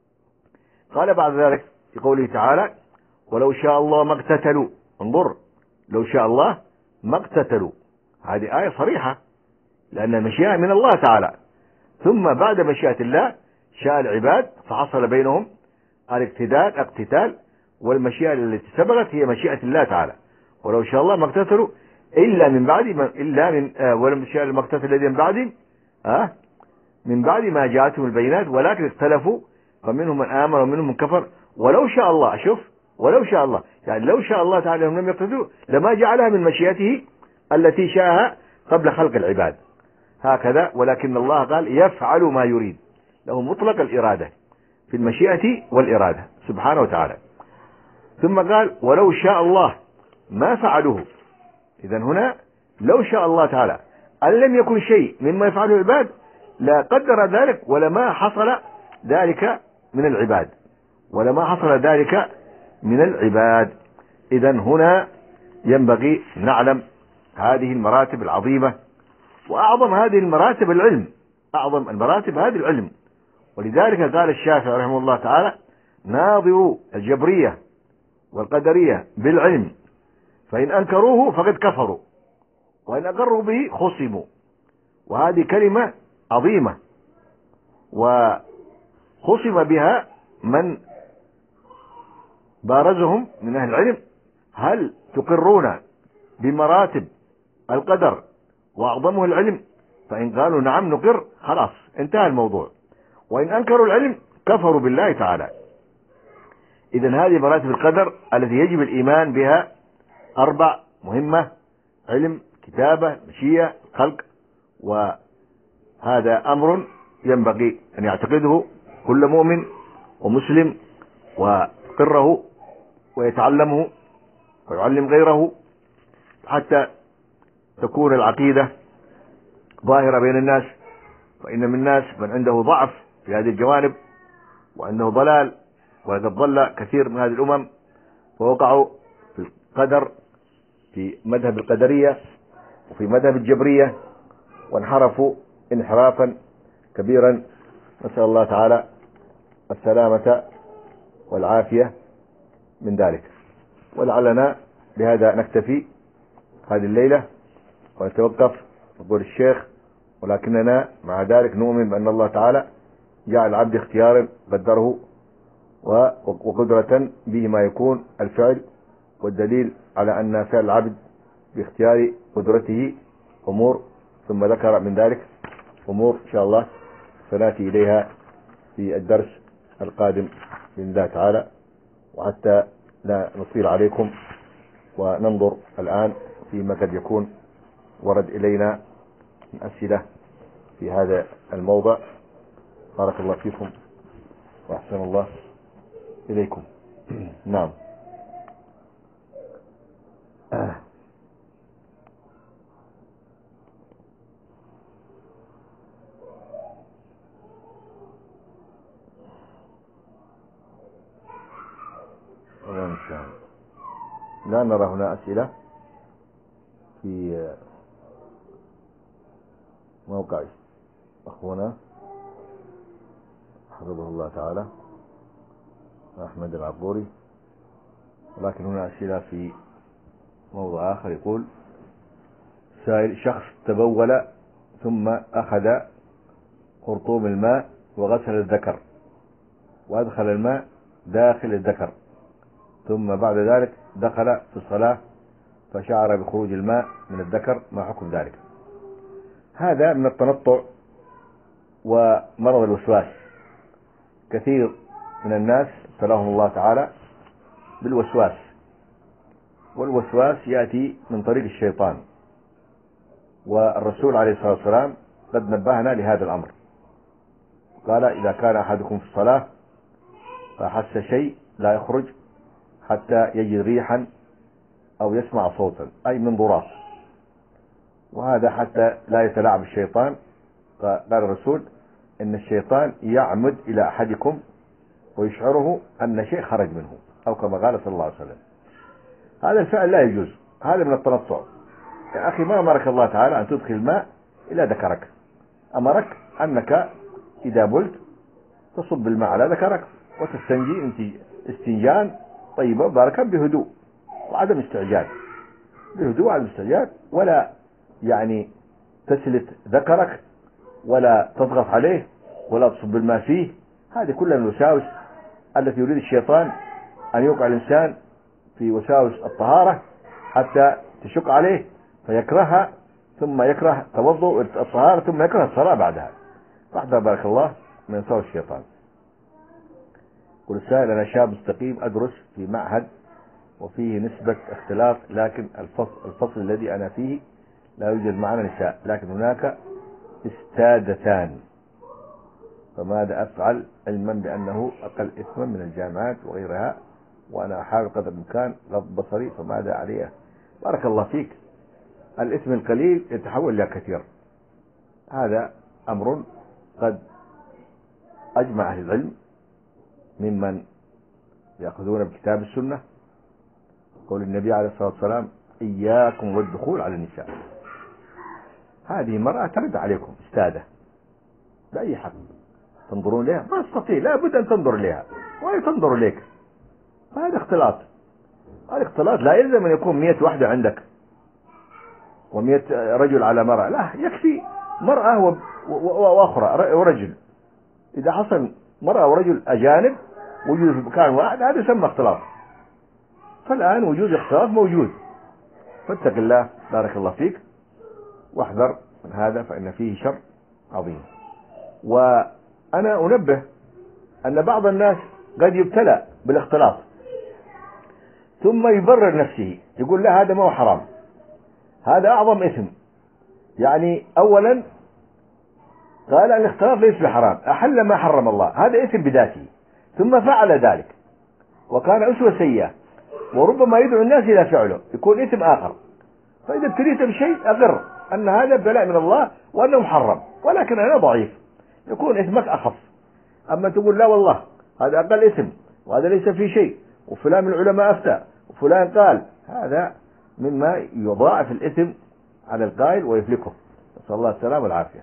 قال بعد ذلك في قوله تعالى ولو شاء الله ما اقتتلوا. انظر، لو شاء الله ما اقتتلوا، هذه آية صريحة، لأن المشيئة من الله تعالى، ثم بعد مشيئة الله شاء العباد فحصل بينهم الاقتتال اقتتال والمشيئة التي سبقت هي مشيئة الله تعالى. ولو شاء الله ما اقتتلوا إلا من بعد ما إلا من آه ولم يشاء المقتتل الذي من بعد آه من بعد ما جاءتهم البينات ولكن اختلفوا فمنهم من آمن ومنهم من كفر. ولو شاء الله، شوف، ولو شاء الله، يعني لو شاء الله تعالى هم لم يقتتلوا لما جعلها من مشيئته التي شاءها قبل خلق العباد، هكذا. ولكن الله قال يفعل ما يريد، له مطلق الإرادة في المشيئة والإرادة سبحانه وتعالى. ثم قال ولو شاء الله ما فعلوه. إذن هنا لو شاء الله تعالى أن لم يكن شيء مما يفعله العباد لا قدر ذلك ولما حصل ذلك من العباد ولما حصل ذلك من العباد. إذن هنا ينبغي نعلم هذه المراتب العظيمة، وأعظم هذه المراتب العلم، أعظم المراتب هذه العلم. ولذلك قال الشافعي رحمه الله تعالى ناظروا الجبرية والقدرية بالعلم، فإن أنكروه فقد كفروا وإن أقروا به خصموا. وهذه كلمة عظيمة وخصم بها من بارزهم من أهل العلم. هل تقرون بمراتب القدر وأعظمه العلم؟ فإن قالوا نعم نقر خلاص انتهى الموضوع، وإن أنكروا العلم كفروا بالله تعالى. إذن هذه مراتب القدر التي يجب الإيمان بها أربع مهمة: علم، كتابة، مشيئة، خلق. وهذا أمر ينبغي أن يعتقده كل مؤمن ومسلم ويقره ويتعلمه ويعلم غيره حتى تكون العقيدة ظاهرة بين الناس. فإن من الناس من عنده ضعف في هذه الجوانب وأنه ضلال، وقد ضل كثير من هذه الأمم فوقعوا في القدر في مذهب القدرية وفي مذهب الجبرية وانحرفوا انحرافا كبيرا. نسأل الله تعالى السلامة والعافية من ذلك. ولعلنا بهذا نكتفي هذه الليلة ونتوقف. يقول الشيخ ولكننا مع ذلك نؤمن بأن الله تعالى جعل العبد اختيارا قدره وقدرة به ما يكون الفعل، والدليل على أن فعل العبد باختيار قدرته أمور، ثم ذكر من ذلك أمور إن شاء الله سنأتي إليها في الدرس القادم بإذن الله تعالى. وحتى لا نطيل عليكم وننظر الآن فيما قد يكون ورد إلينا من أسئلة في هذا الموضع. بارك الله فيكم وأحسن الله إليكم. نعم. آه. لا نرى هنا أسئلة في موقع أخونا حفظه الله تعالى أحمد العبوري، ولكن هنا أسئلة في موضوع آخر. يقول سائل: شخص تبول ثم أخذ خرطوم الماء وغسل الذكر وأدخل الماء داخل الذكر، ثم بعد ذلك دخل في الصلاة فشعر بخروج الماء من الذكر، ما حكم ذلك؟ هذا من التنطع ومرض الوسواس. كثير من الناس ابتلاهم الله تعالى بالوسواس، والوسواس يأتي من طريق الشيطان، والرسول عليه الصلاة والسلام قد نبهنا لهذا الأمر، قال إذا كان أحدكم في الصلاة فأحس شيء لا يخرج حتى يجد ريحا أو يسمع صوتا، أي من ضراس، وهذا حتى لا يتلاعب الشيطان. قال الرسول إن الشيطان يعمد إلى أحدكم ويشعره أن شيء خرج منه، أو كما قال صلى الله عليه وسلم. هذا الفعل لا يجوز، هذا من التنطع. يا أخي ما أمرك الله تعالى أن تدخل الماء إلى ذكرك، أمرك أنك إذا بلت تصب الماء على ذكرك وتستنجي انت استنجان طيبا باركا بهدوء وعدم استعجال، بهدوء وعدم استعجال، ولا يعني تسلت ذكرك ولا تضغط عليه ولا تصب الماء فيه. هذه كلها من الوساوس التي يريد الشيطان أن يوقع الإنسان في وساوس الطهارة حتى تشق عليه فيكرهها، ثم يكره توضؤ الطهارة، ثم يكره الصلاة بعدها. فاحذر بارك الله من وساوس الشيطان. قل السائل: أنا شاب مستقيم أدرس في معهد وفيه نسبة اختلاط، لكن الفصل, الفصل الذي أنا فيه لا يوجد معنا نساء، لكن هناك استادتان، فماذا أفعل علما بأنه أقل إثما من الجامعات وغيرها، وأنا أحاول قدر الإمكان غض بصري، فماذا عليه؟ بارك الله فيك. الإثم القليل يتحول إلى كثير، هذا أمر قد أجمع أهل العلم ممن يأخذون بكتاب السنة. قول النبي عليه الصلاة والسلام: إياكم والدخول على النساء. هذه مرأة ترد عليكم استادة بأي حق، تنظرون لها؟ ما تستطيع، لا بد أن تنظر لها وهي تنظر إليك. هذا اختلاط، هذا اختلاط. لا يلزم أن يكون مئة وحدة عندك ومئة رجل على مرأة، لا، يكفي مرأة وأخرى ورجل. إذا حصل مرأة ورجل أجانب وجود في مكان واحد هذا يسمى اختلاط. فالآن وجود اختلاط موجود، فاتق الله بارك الله فيك واحذر من هذا، فإن فيه شر عظيم. وأنا أنبه أن بعض الناس قد يبتلى بالاختلاط ثم يبرر نفسه، يقول لا هذا ما هو حرام، هذا أعظم إثم. يعني أولا قال أن الاختلاط ليس بحرام، أحل ما حرم الله، هذا إثم بذاته، ثم فعل ذلك وكان أسوة سيئة، وربما يدعو الناس إلى فعله، يكون إثم آخر. فإذا ابتليت بشيء أقر أن هذا بلاء من الله وأنه محرم، ولكن أنا ضعيف، يكون إثمك أخف. أما تقول لا والله هذا أقل إثم وهذا ليس فيه شيء، وفلان من العلماء أفتى وفلان قال، هذا مما يضاعف الإثم على القائل ويهلكه، نسأل الله السلامة والعافية.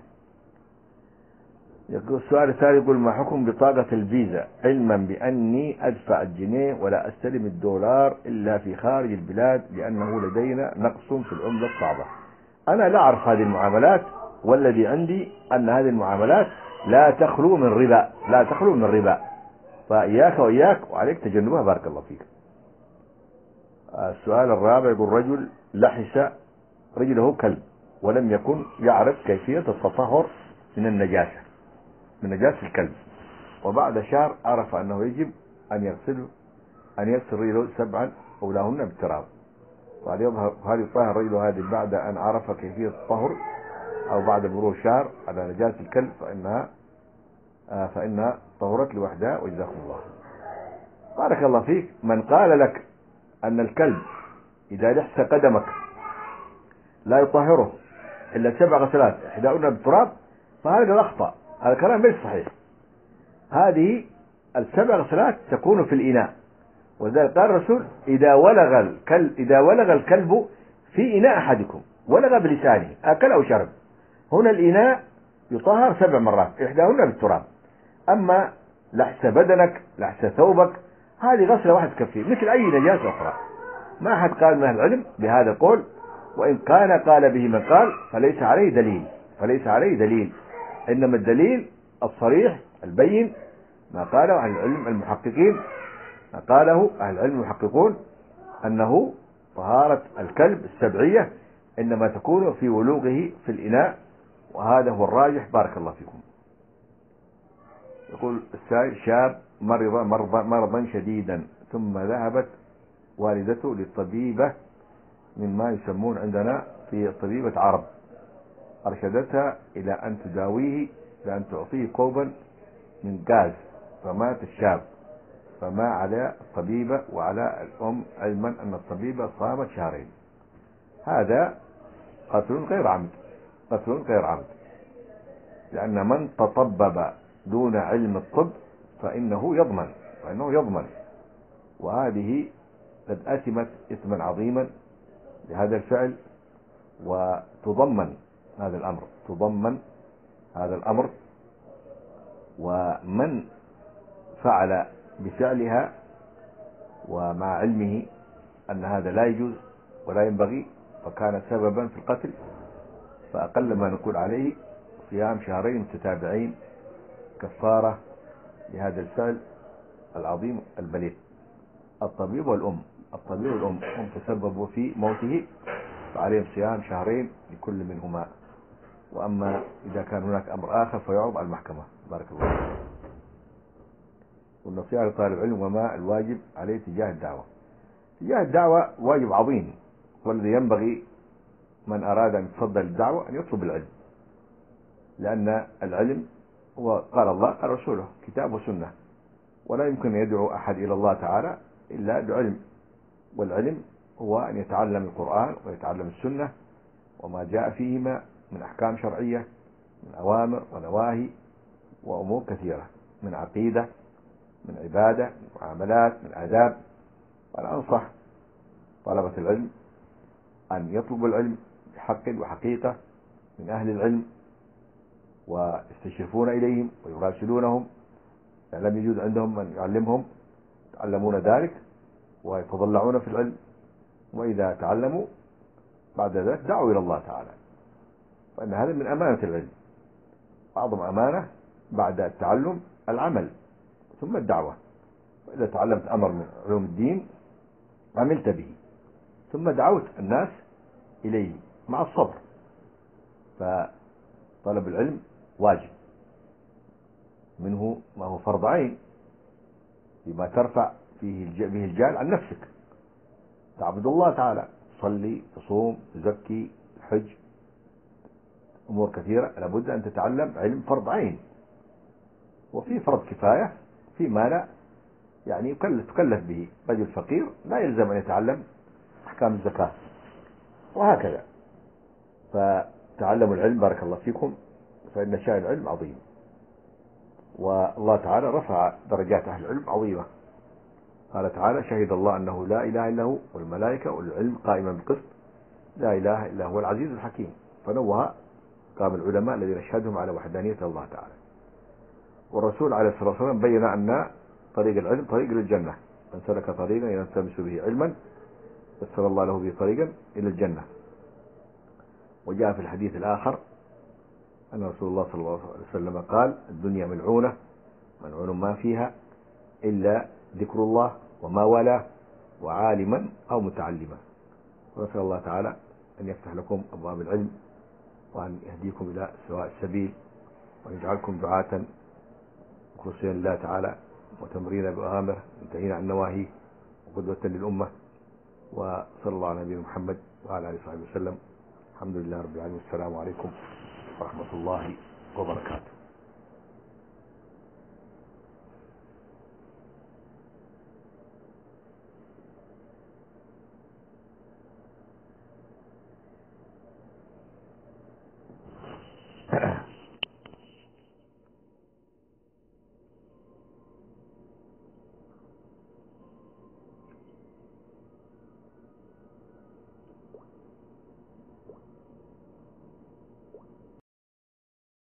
يقول السؤال الثاني، يقول: ما حكم بطاقة الفيزا علما بأني أدفع الجنيه ولا أستلم الدولار إلا في خارج البلاد لأنه لدينا نقص في العملة الصعبة؟ أنا لا أعرف هذه المعاملات، والذي عندي أن هذه المعاملات لا تخلو من ربا، لا تخلو من ربا، فإياك وإياك وعليك تجنبها بارك الله فيك. السؤال الرابع، يقول: رجل لحس رجله كلب ولم يكن يعرف كيفية التطهر من النجاسة، من نجاسة الكلب، وبعد شهر عرف أنه يجب أن يغسل أن يغسل رجله سبعا أولاهن بالتراب، وهل يظهر هل يطهر رجله هذه بعد أن عرف كيفية الطهر أو بعد مرور شهر على نجاسة الكلب؟ فإنها آه فإنها طهرت لوحدها، وجزاكم الله. بارك الله فيك. من قال لك أن الكلب إذا لحس قدمك لا يطهره إلا سبع غسلات إحداهن بالتراب، فهذا أخطأ، هذا الكلام ليس صحيح. هذه السبع غسلات تكون في الإناء، ولذلك قال الرسول: إذا ولغ الكلب إذا ولغ الكلب في إناء أحدكم، ولغ بلسانه أكل أو شرب، هنا الإناء يطهر سبع مرات إحداهن بالتراب. أما لحس بدنك، لحس ثوبك، هذه غسلة واحدة تكفي مثل أي نجاسة أخرى. ما أحد قال من أهل العلم بهذا القول، وإن كان قال به من قال فليس عليه دليل، فليس عليه دليل إنما الدليل الصريح البين ما قاله أهل العلم المحققين، ما قاله أهل العلم المحققون أنه طهارة الكلب السبعية إنما تكون في ولوغه في الإناء، وهذا هو الراجح بارك الله فيكم. يقول السائل: شاب مرض مرضا مرضا شديدا ثم ذهبت والدته للطبيبة مما يسمون عندنا في طبيبة عرب، أرشدتها إلى أن تداويه بأن تعطيه كوبا من غاز، فمات الشاب، فما على الطبيبة وعلى الأم علما أن الطبيبة صامت شهرين. هذا قتل غير عمد، قتل غير عمد، لأن من تطبب دون علم الطب فإنه يضمن فإنه يضمن وهذه قد أثمت إثما عظيما لهذا الفعل، وتضمن هذا الأمر تضمن هذا الأمر ومن فعل بفعلها ومع علمه أن هذا لا يجوز ولا ينبغي فكان سببا في القتل، فأقل ما نقول عليه صيام شهرين متتابعين كفارة لهذا الفعل العظيم البليغ. الطبيب والأم الطبيب والأم هم تسببوا في موته، فعليهم صيام شهرين لكل منهما. وأما إذا كان هناك أمر آخر فيعرض على المحكمة. بارك الله فيك. والنصيحة لطالب العلم وما الواجب عليه تجاه الدعوة. تجاه الدعوة واجب عظيم، والذي ينبغي من أراد أن يتصدى للدعوة أن يطلب العلم، لأن العلم هو قال الله قال رسوله كتاب وسنة، ولا يمكن أن يدعو أحد إلى الله تعالى إلا بعلم، والعلم هو أن يتعلم القرآن ويتعلم السنة وما جاء فيهما من أحكام شرعية، من أوامر ونواهي وأمور كثيرة، من عقيدة، من عبادة، من معاملات، من آداب. وأنا أنصح طلبة العلم أن يطلبوا العلم بحق وحقيقة من أهل العلم، ويستشرفون إليهم ويراسلونهم، يعني لم يجوز عندهم من يعلمهم يتعلمون ذلك ويتضلعون في العلم، وإذا تعلموا بعد ذلك دعوا إلى الله تعالى، فإن هذا من أمانة العلم. أعظم أمانة بعد التعلم العمل ثم الدعوة. وإذا تعلمت أمر من علوم الدين عملت به ثم دعوت الناس إليه مع الصبر. فطلب العلم واجب، منه ما هو فرض عين بما ترفع فيه به الجال عن نفسك، تعبد الله تعالى، تصلي، تصوم، تزكي، الحج، أمور كثيرة لابد أن تتعلم علم فرض عين. وفي فرض كفاية فيما لا يعني يكلف تكلف به، رجل فقير لا يلزم أن يتعلم أحكام الزكاة وهكذا. فتعلموا العلم بارك الله فيكم، فإن شأن العلم عظيم، والله تعالى رفع درجات أهل العلم عظيمة. قال تعالى شهد الله أنه لا إله إلا هو والملائكة والعلم قائما بالقسط لا إله إلا هو العزيز الحكيم. فنوه قام العلماء الذين اشهدهم على وحدانية الله تعالى. والرسول عليه الصلاة والسلام بين أن طريق العلم طريق للجنة، من سلك طريقا يلتمس به علما يسر الله له به طريقا إلى الجنة. وجاء في الحديث الآخر أن رسول الله صلى الله عليه وسلم قال الدنيا ملعونة ملعون ما فيها إلا ذكر الله وما والاه وعالما أو متعلما. ونسأل الله تعالى أن يفتح لكم أبواب العلم وأن يهديكم إلى سواء السبيل، وأن يجعلكم دعاة مخلصين لله تعالى وتمرين بأوامره منتهين عن نواهيه وقدوة للأمة. وصلى الله على نبينا محمد وعلى آله وصحبه وسلم. الحمد لله رب العالمين، والسلام عليكم ورحمة الله وبركاته.